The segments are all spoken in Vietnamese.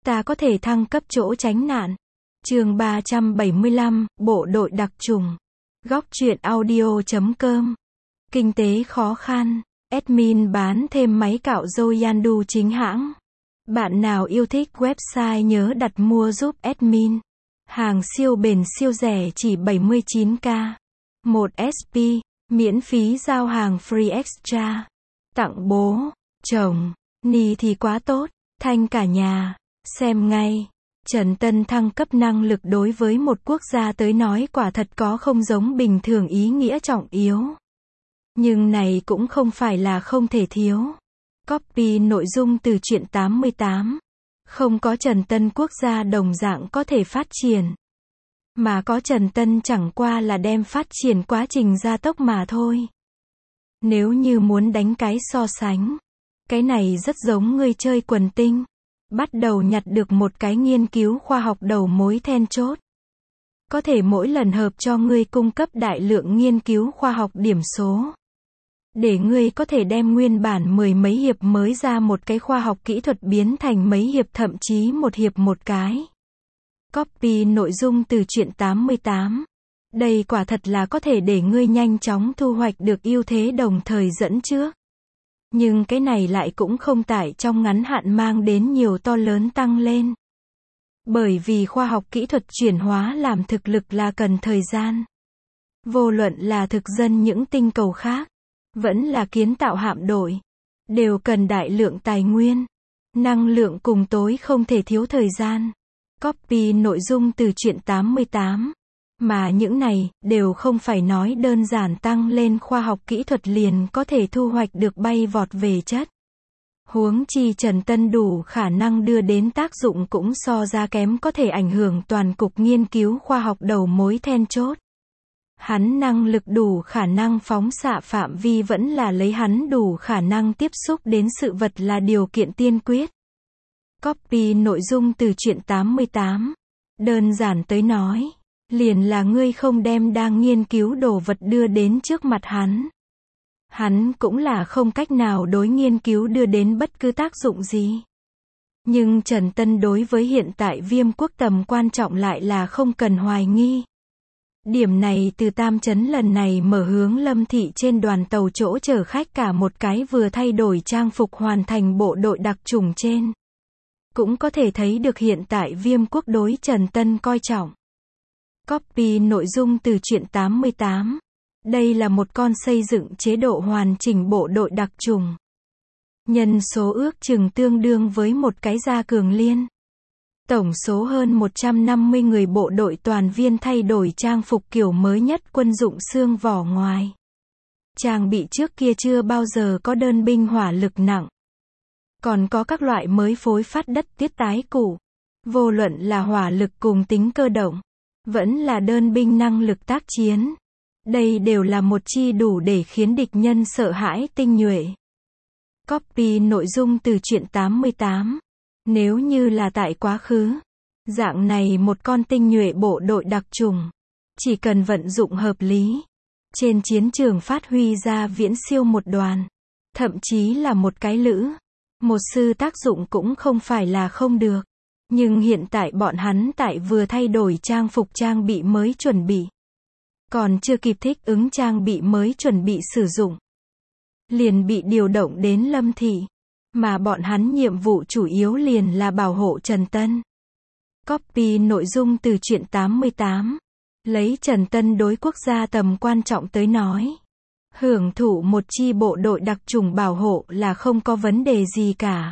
ta có thể thăng cấp chỗ tránh nạn. Chương 375, Bộ đội đặc trùng. Góc truyện audio.com. Kinh tế khó khăn. Admin bán thêm máy cạo râu Yandu chính hãng. Bạn nào yêu thích website nhớ đặt mua giúp admin. Hàng siêu bền siêu rẻ chỉ 79k. 1 SP, miễn phí giao hàng free extra. Tặng bố, chồng, ni thì quá tốt, thanh cả nhà. Xem ngay. Trần Tân thăng cấp năng lực đối với một quốc gia tới nói quả thật có không giống bình thường ý nghĩa trọng yếu. Nhưng này cũng không phải là không thể thiếu. Copy nội dung từ truyện 88. Không có Trần Tân quốc gia đồng dạng có thể phát triển. Mà có Trần Tân chẳng qua là đem phát triển quá trình gia tốc mà thôi. Nếu như muốn đánh cái so sánh, cái này rất giống người chơi quần tinh. Bắt đầu nhặt được một cái nghiên cứu khoa học đầu mối then chốt. Có thể mỗi lần hợp cho ngươi cung cấp đại lượng nghiên cứu khoa học điểm số. Để ngươi có thể đem nguyên bản 10 mấy hiệp mới ra một cái khoa học kỹ thuật biến thành mấy hiệp thậm chí một hiệp một cái. Copy nội dung từ truyện 88. Đây quả thật là có thể để ngươi nhanh chóng thu hoạch được ưu thế đồng thời dẫn trước. Nhưng cái này lại cũng không tại trong ngắn hạn mang đến nhiều to lớn tăng lên. Bởi vì khoa học kỹ thuật chuyển hóa làm thực lực là cần thời gian. Vô luận là thực dân những tinh cầu khác, vẫn là kiến tạo hạm đội, đều cần đại lượng tài nguyên, năng lượng cùng tối không thể thiếu thời gian. Copy nội dung từ truyện 88. Mà những này, đều không phải nói đơn giản tăng lên khoa học kỹ thuật liền có thể thu hoạch được bay vọt về chất. Huống chi Trần Tân đủ khả năng đưa đến tác dụng cũng so ra kém có thể ảnh hưởng toàn cục nghiên cứu khoa học đầu mối then chốt. Hắn năng lực đủ khả năng phóng xạ phạm vi vẫn là lấy hắn đủ khả năng tiếp xúc đến sự vật là điều kiện tiên quyết. Copy nội dung từ truyện 88. Đơn giản tới nói, liền là ngươi không đem đang nghiên cứu đồ vật đưa đến trước mặt hắn. Hắn cũng là không cách nào đối nghiên cứu đưa đến bất cứ tác dụng gì. Nhưng Trần Tân đối với hiện tại Viêm quốc tầm quan trọng lại là không cần hoài nghi. Điểm này từ Tam Chấn lần này mở hướng Lâm Thị trên đoàn tàu chỗ chở khách cả một cái vừa thay đổi trang phục hoàn thành bộ đội đặc chủng trên. Cũng có thể thấy được hiện tại Viêm quốc đối Trần Tân coi trọng. Copy nội dung từ truyện 88. Đây là một con xây dựng chế độ hoàn chỉnh bộ đội đặc chủng. Nhân số ước chừng tương đương với một cái gia cường liên. Tổng số hơn 150 người bộ đội toàn viên thay đổi trang phục kiểu mới nhất quân dụng xương vỏ ngoài. Trang bị trước kia chưa bao giờ có đơn binh hỏa lực nặng. Còn có các loại mới phối phát đất tiết tái cũ. Vô luận là hỏa lực cùng tính cơ động. Vẫn là đơn binh năng lực tác chiến. Đây đều là một chi đủ để khiến địch nhân sợ hãi tinh nhuệ. Copy nội dung từ truyện 88. Nếu như là tại quá khứ, dạng này một con tinh nhuệ bộ đội đặc chủng, chỉ cần vận dụng hợp lý, trên chiến trường phát huy ra viễn siêu một đoàn, thậm chí là một cái lữ, một sư tác dụng cũng không phải là không được. Nhưng hiện tại bọn hắn tại vừa thay đổi trang phục trang bị mới chuẩn bị. Còn chưa kịp thích ứng trang bị mới chuẩn bị sử dụng. Liền bị điều động đến Lâm Thị. Mà bọn hắn nhiệm vụ chủ yếu liền là bảo hộ Trần Tân. Copy nội dung từ truyện 88. Lấy Trần Tân đối quốc gia tầm quan trọng tới nói. Hưởng thụ một chi bộ đội đặc chủng bảo hộ là không có vấn đề gì cả.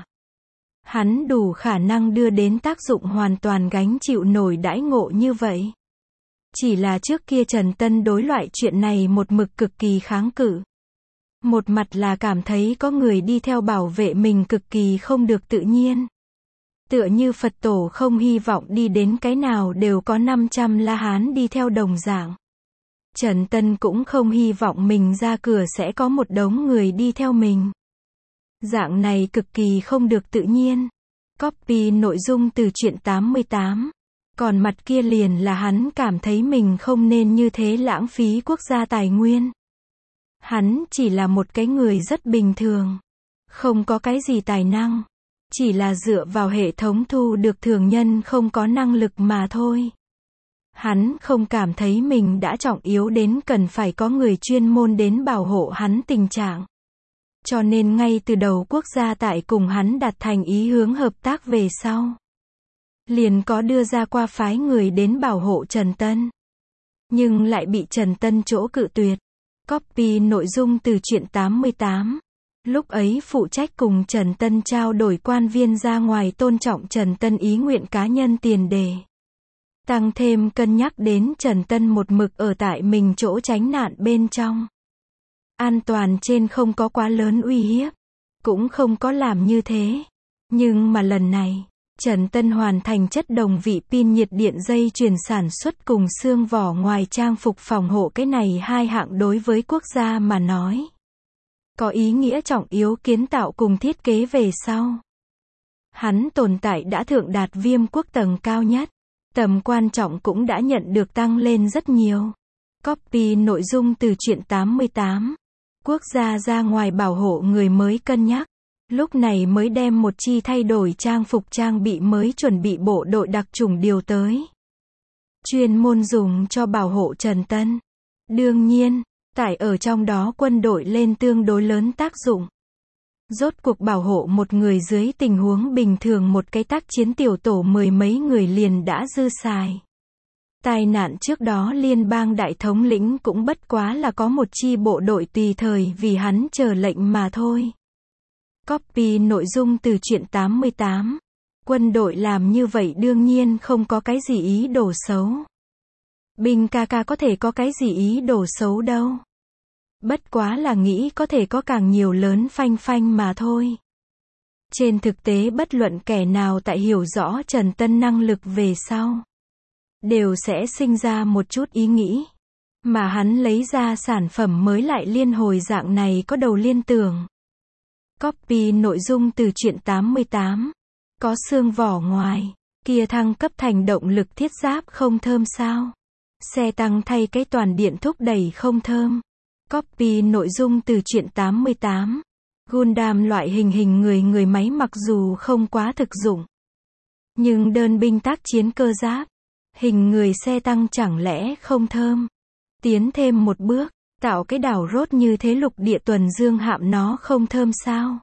Hắn đủ khả năng đưa đến tác dụng hoàn toàn gánh chịu nổi đãi ngộ như vậy. Chỉ là trước kia Trần Tân đối loại chuyện này một mực cực kỳ kháng cự. Một mặt là cảm thấy có người đi theo bảo vệ mình cực kỳ không được tự nhiên. Tựa như Phật tổ không hy vọng đi đến cái nào đều có 500 La Hán đi theo đồng dạng. Trần Tân cũng không hy vọng mình ra cửa sẽ có một đống người đi theo mình. Dạng này cực kỳ không được tự nhiên. Copy nội dung từ truyện 88. Còn mặt kia liền là hắn cảm thấy mình không nên như thế lãng phí quốc gia tài nguyên. Hắn chỉ là một cái người rất bình thường. Không có cái gì tài năng. chỉ là dựa vào hệ thống thu được thường nhân không có năng lực mà thôi. Hắn không cảm thấy mình đã trọng yếu đến cần phải có người chuyên môn đến bảo hộ hắn tình trạng. Cho nên ngay từ đầu quốc gia tại cùng hắn đặt thành ý hướng hợp tác về sau. Liền có đưa ra qua phái người đến bảo hộ Trần Tân. Nhưng lại bị Trần Tân chỗ cự tuyệt. Copy nội dung từ truyện 88. Lúc ấy phụ trách cùng Trần Tân trao đổi quan viên ra ngoài tôn trọng Trần Tân ý nguyện cá nhân tiền đề. Tăng thêm cân nhắc đến Trần Tân một mực ở tại mình chỗ tránh nạn bên trong. An toàn trên không có quá lớn uy hiếp. Cũng không có làm như thế. Nhưng mà lần này, Trần Tân hoàn thành chất đồng vị pin nhiệt điện dây chuyền sản xuất cùng xương vỏ ngoài trang phục phòng hộ cái này hai hạng đối với quốc gia mà nói. Có ý nghĩa trọng yếu kiến tạo cùng thiết kế về sau. Hắn tồn tại đã thượng đạt viêm quốc tầng cao nhất. Tầm quan trọng cũng đã nhận được tăng lên rất nhiều. Copy nội dung từ truyện 88. Quốc gia ra ngoài bảo hộ người mới cân nhắc. Lúc này mới đem một chi thay đổi trang phục trang bị mới chuẩn bị bộ đội đặc chủng điều tới. Chuyên môn dùng cho bảo hộ Trần Tân. Đương nhiên, tại ở trong đó quân đội lên tương đối lớn tác dụng. Rốt cuộc bảo hộ một người dưới tình huống bình thường một cái tác chiến tiểu tổ mười mấy người liền đã dư xài. Tai nạn trước đó liên bang đại thống lĩnh cũng bất quá là có một chi bộ đội tùy thời vì hắn chờ lệnh mà thôi. Copy nội dung từ truyện 88. Quân đội làm như vậy đương nhiên không có cái gì ý đồ xấu. Binh ca ca có thể có cái gì ý đồ xấu đâu. Bất quá là nghĩ có thể có càng nhiều lớn phanh phanh mà thôi. Trên thực tế bất luận kẻ nào tại hiểu rõ Trần Tân năng lực về sau. Đều sẽ sinh ra một chút ý nghĩ. Mà hắn lấy ra sản phẩm mới lại liên hồi dạng này có đầu liên tưởng. Copy nội dung từ truyện 88. Có xương vỏ ngoài. Kia thăng cấp thành động lực thiết giáp không thơm sao? Xe tăng thay cái toàn điện thúc đẩy không thơm. Copy nội dung từ truyện 88. Gundam loại hình người máy mặc dù không quá thực dụng. Nhưng đơn binh tác chiến cơ giáp. Hình người xe tăng chẳng lẽ không thơm? Tiến thêm một bước. Tạo cái đảo rốt như thế lục địa tuần dương hạm nó không thơm sao?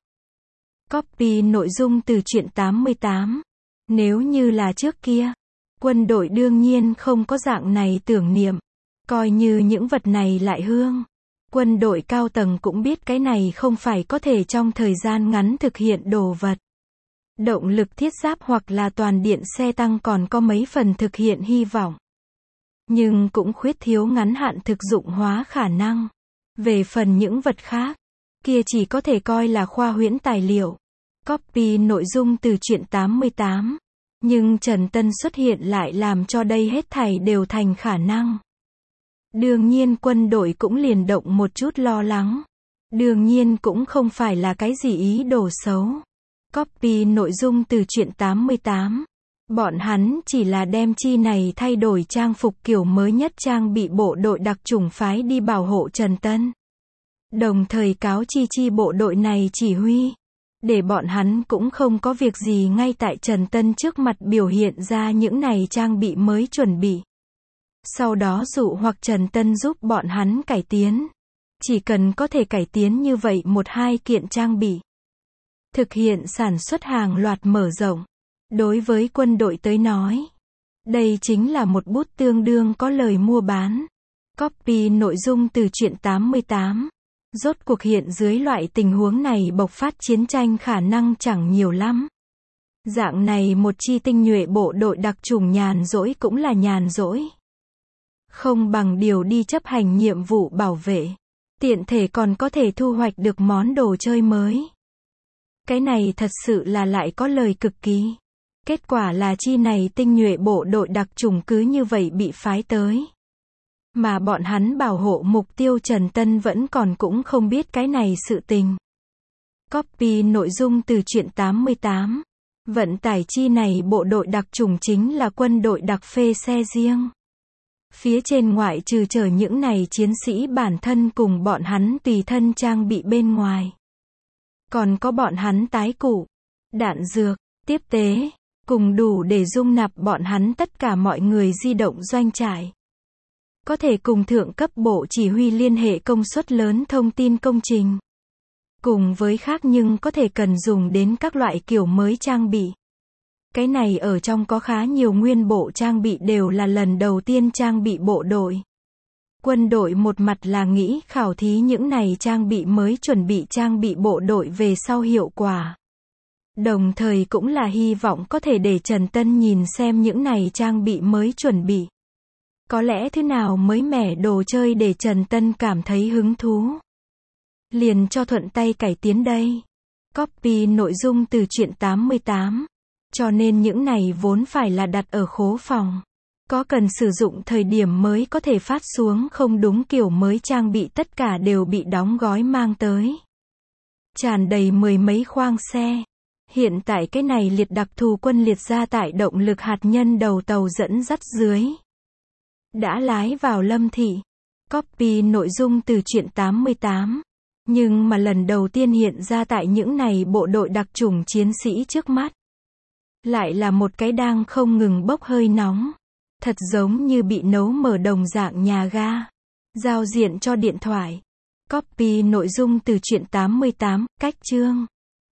Copy nội dung từ truyện 88. Nếu như là trước kia, quân đội đương nhiên không có dạng này tưởng niệm. Coi như những vật này lại hương. Quân đội cao tầng cũng biết cái này không phải có thể trong thời gian ngắn thực hiện đồ vật. Động lực thiết giáp hoặc là toàn điện xe tăng còn có mấy phần thực hiện hy vọng. Nhưng cũng khuyết thiếu ngắn hạn thực dụng hóa khả năng. Về phần những vật khác, kia chỉ có thể coi là khoa huyễn tài liệu. Copy nội dung từ truyện 88. Nhưng Trần Tân xuất hiện lại làm cho đây hết thảy đều thành khả năng. Đương nhiên quân đội cũng liền động một chút lo lắng. Đương nhiên cũng không phải là cái gì ý đồ xấu. Copy nội dung từ truyện 88. Bọn hắn chỉ là đem chi này thay đổi trang phục kiểu mới nhất trang bị bộ đội đặc chủng phái đi bảo hộ Trần Tân. Đồng thời cáo chi bộ đội này chỉ huy. Để bọn hắn cũng không có việc gì ngay tại Trần Tân trước mặt biểu hiện ra những này trang bị mới chuẩn bị. Sau đó dụ hoặc Trần Tân giúp bọn hắn cải tiến. Chỉ cần có thể cải tiến như vậy một hai kiện trang bị. Thực hiện sản xuất hàng loạt mở rộng. Đối với quân đội tới nói, đây chính là một bút tương đương có lời mua bán. Copy nội dung từ truyện 88. Rốt cuộc hiện dưới loại tình huống này bộc phát chiến tranh khả năng chẳng nhiều lắm. Dạng này một chi tinh nhuệ bộ đội đặc chủng nhàn rỗi cũng là nhàn rỗi. Không bằng điều đi chấp hành nhiệm vụ bảo vệ. Tiện thể còn có thể thu hoạch được món đồ chơi mới. Cái này thật sự là lại có lời cực kỳ. Kết quả là chi này tinh nhuệ bộ đội đặc chủng cứ như vậy bị phái tới. Mà bọn hắn bảo hộ mục tiêu Trần Tân vẫn còn cũng không biết cái này sự tình. Copy nội dung từ truyện 88. Vận tải chi này bộ đội đặc chủng chính là quân đội đặc phê xe riêng. Phía trên ngoại trừ chở những này chiến sĩ bản thân cùng bọn hắn tùy thân trang bị bên ngoài. Còn có bọn hắn tái cụ. đạn dược, tiếp tế, cùng đủ để dung nạp bọn hắn tất cả mọi người di động doanh trại. Có thể cùng thượng cấp bộ chỉ huy liên hệ công suất lớn thông tin công trình. Cùng với khác nhưng có thể cần dùng đến các loại kiểu mới trang bị. Cái này ở trong có khá nhiều nguyên bộ trang bị đều là lần đầu tiên trang bị bộ đội. Quân đội một mặt là nghĩ khảo thí những này trang bị mới chuẩn bị trang bị bộ đội về sau hiệu quả. Đồng thời cũng là hy vọng có thể để Trần Tân nhìn xem những này trang bị mới chuẩn bị. Có lẽ thứ nào mới mẻ đồ chơi để Trần Tân cảm thấy hứng thú. Liền cho thuận tay cải tiến đây. Copy nội dung từ truyện 88. Cho nên những này vốn phải là đặt ở khố phòng. Có cần sử dụng thời điểm mới có thể phát xuống không đúng kiểu mới trang bị tất cả đều bị đóng gói mang tới. Tràn đầy mười mấy khoang xe. Hiện tại cái này liệt đặc thù quân liệt gia tải động lực hạt nhân đầu tàu dẫn dắt dưới. Đã lái vào Lâm Thị. Copy nội dung từ truyện 88. Nhưng mà lần đầu tiên hiện ra tại những này bộ đội đặc chủng chiến sĩ trước mắt. Lại là một cái đang không ngừng bốc hơi nóng. Thật giống như bị nấu mở đồng dạng nhà ga. Giao diện cho điện thoại. Copy nội dung từ truyện 88, cách chương.